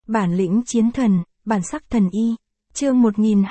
Bản lĩnh chiến thần, bản sắc thần y. Chương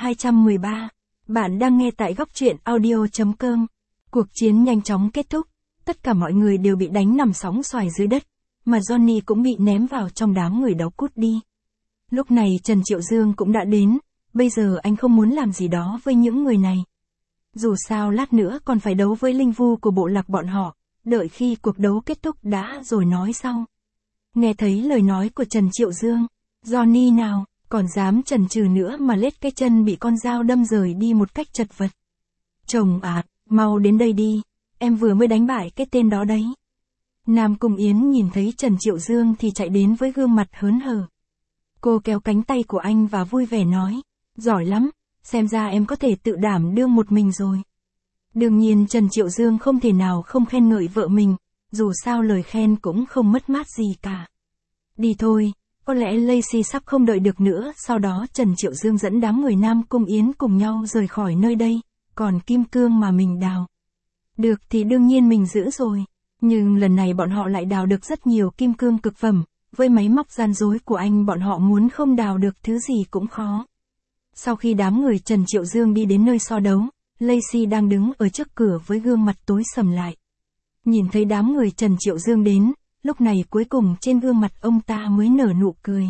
1213. Bạn đang nghe tại góc truyện audio.com. Cuộc chiến nhanh chóng kết thúc, tất cả mọi người đều bị đánh nằm sóng xoài dưới đất, mà Johnny cũng bị ném vào trong đám người đó cút đi. Lúc này Trần Triệu Dương cũng đã đến, bây giờ anh không muốn làm gì đó với những người này. Dù sao lát nữa còn phải đấu với linh vu của bộ lạc bọn họ, đợi khi cuộc đấu kết thúc đã rồi nói sau. Nghe thấy lời nói của Trần Triệu Dương, Johnny nào, còn dám chần chừ nữa mà lết cái chân bị con dao đâm rời đi một cách chật vật. Chồng à, mau đến đây đi, em vừa mới đánh bại cái tên đó đấy. Nam Cung Yến nhìn thấy Trần Triệu Dương thì chạy đến với gương mặt hớn hở. Cô kéo cánh tay của anh và vui vẻ nói, giỏi lắm, xem ra em có thể tự đảm đương một mình rồi. Đương nhiên Trần Triệu Dương không thể nào không khen ngợi vợ mình, dù sao lời khen cũng không mất mát gì cả. Đi thôi, có lẽ Lacey sắp không đợi được nữa. Sau đó Trần Triệu Dương dẫn đám người Nam Cung Yến cùng nhau rời khỏi nơi đây, còn kim cương mà mình đào được thì đương nhiên mình giữ rồi. Nhưng lần này bọn họ lại đào được rất nhiều kim cương cực phẩm, với máy móc gian dối của anh bọn họ muốn không đào được thứ gì cũng khó. Sau khi đám người Trần Triệu Dương đi đến nơi so đấu, Lacey đang đứng ở trước cửa với gương mặt tối sầm lại. Nhìn thấy đám người Trần Triệu Dương đến, lúc này cuối cùng trên gương mặt ông ta mới nở nụ cười.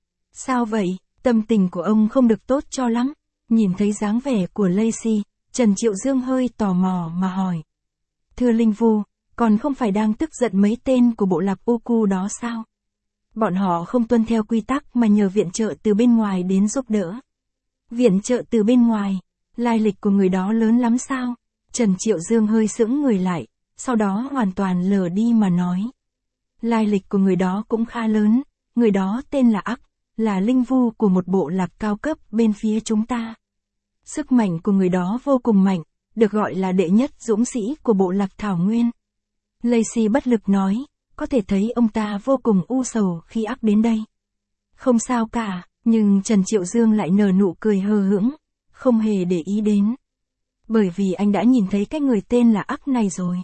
Sao vậy, tâm tình của ông không được tốt cho lắm? Nhìn thấy dáng vẻ của Lacey, Trần Triệu Dương hơi tò mò mà hỏi. Thưa Linh Vu, còn không phải đang tức giận mấy tên của bộ lạc Oku đó sao? Bọn họ không tuân theo quy tắc mà nhờ viện trợ từ bên ngoài đến giúp đỡ. Viện trợ từ bên ngoài, lai lịch của người đó lớn lắm sao? Trần Triệu Dương hơi sững người lại, sau đó hoàn toàn lờ đi mà nói. Lai lịch của người đó cũng khá lớn, người đó tên là Ác, là linh vu của một bộ lạc cao cấp bên phía chúng ta. Sức mạnh của người đó vô cùng mạnh, được gọi là đệ nhất dũng sĩ của bộ lạc Thảo Nguyên. Lacey bất lực nói, có thể thấy ông ta vô cùng u sầu khi Ác đến đây. Không sao cả, nhưng Trần Triệu Dương lại nở nụ cười hờ hững, không hề để ý đến. Bởi vì anh đã nhìn thấy cái người tên là Ác này rồi.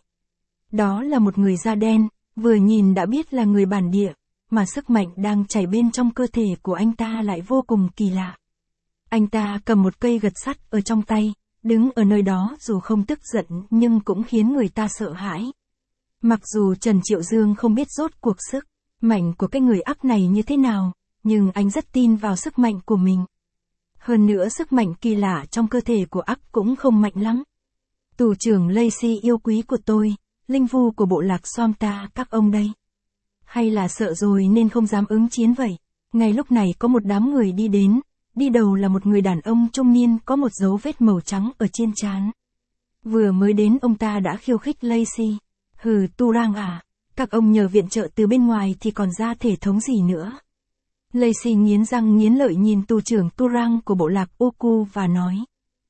Đó là một người da đen, vừa nhìn đã biết là người bản địa, mà sức mạnh đang chảy bên trong cơ thể của anh ta lại vô cùng kỳ lạ. Anh ta cầm một cây gật sắt ở trong tay, đứng ở nơi đó dù không tức giận nhưng cũng khiến người ta sợ hãi. Mặc dù Trần Triệu Dương không biết rốt cuộc sức mạnh của cái người Ác này như thế nào, nhưng anh rất tin vào sức mạnh của mình. Hơn nữa sức mạnh kỳ lạ trong cơ thể của Ác cũng không mạnh lắm. Tù trưởng Lacey yêu quý của tôi, linh vu của bộ lạc Somta các ông đây. Hay là sợ rồi nên không dám ứng chiến vậy? Ngay lúc này có một đám người đi đến, đi đầu là một người đàn ông trung niên có một dấu vết màu trắng ở trên trán. Vừa mới đến ông ta đã khiêu khích Lacey. Hừ, Turang à, các ông nhờ viện trợ từ bên ngoài thì còn ra thể thống gì nữa? Lacey nghiến răng nghiến lợi nhìn tù trưởng Turang của bộ lạc Oku và nói.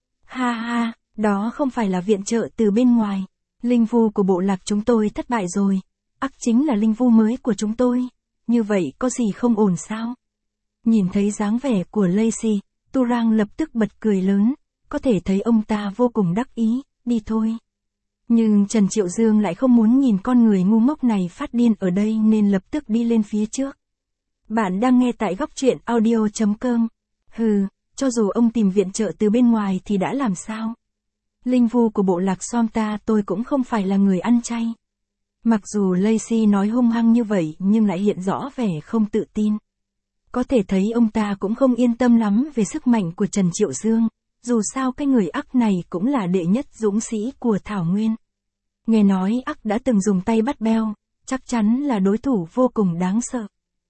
Ha ha, đó không phải là viện trợ từ bên ngoài. Linh vu của bộ lạc chúng tôi thất bại rồi. Ác chính là linh vu mới của chúng tôi. Như vậy có gì không ổn sao? Nhìn thấy dáng vẻ của Lacey, Turang lập tức bật cười lớn. Có thể thấy ông ta vô cùng đắc ý, đi thôi. Nhưng Trần Triệu Dương lại không muốn nhìn con người ngu ngốc này phát điên ở đây nên lập tức đi lên phía trước. Bạn đang nghe tại góc truyện audio.com. Hừ, cho dù ông tìm viện trợ từ bên ngoài thì đã làm sao? Linh vu của bộ lạc Somta tôi cũng không phải là người ăn chay. Mặc dù Lacey nói hung hăng như vậy nhưng lại hiện rõ vẻ không tự tin. Có thể thấy ông ta cũng không yên tâm lắm về sức mạnh của Trần Triệu Dương, dù sao cái người Ác này cũng là đệ nhất dũng sĩ của Thảo Nguyên. Nghe nói Ác đã từng dùng tay bắt beo, chắc chắn là đối thủ vô cùng đáng sợ.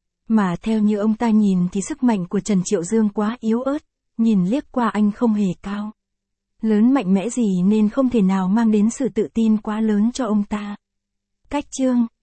Mà theo như ông ta nhìn thì sức mạnh của Trần Triệu Dương quá yếu ớt, nhìn liếc qua anh không hề cao lớn mạnh mẽ gì nên không thể nào mang đến sự tự tin quá lớn cho ông ta. Cách chương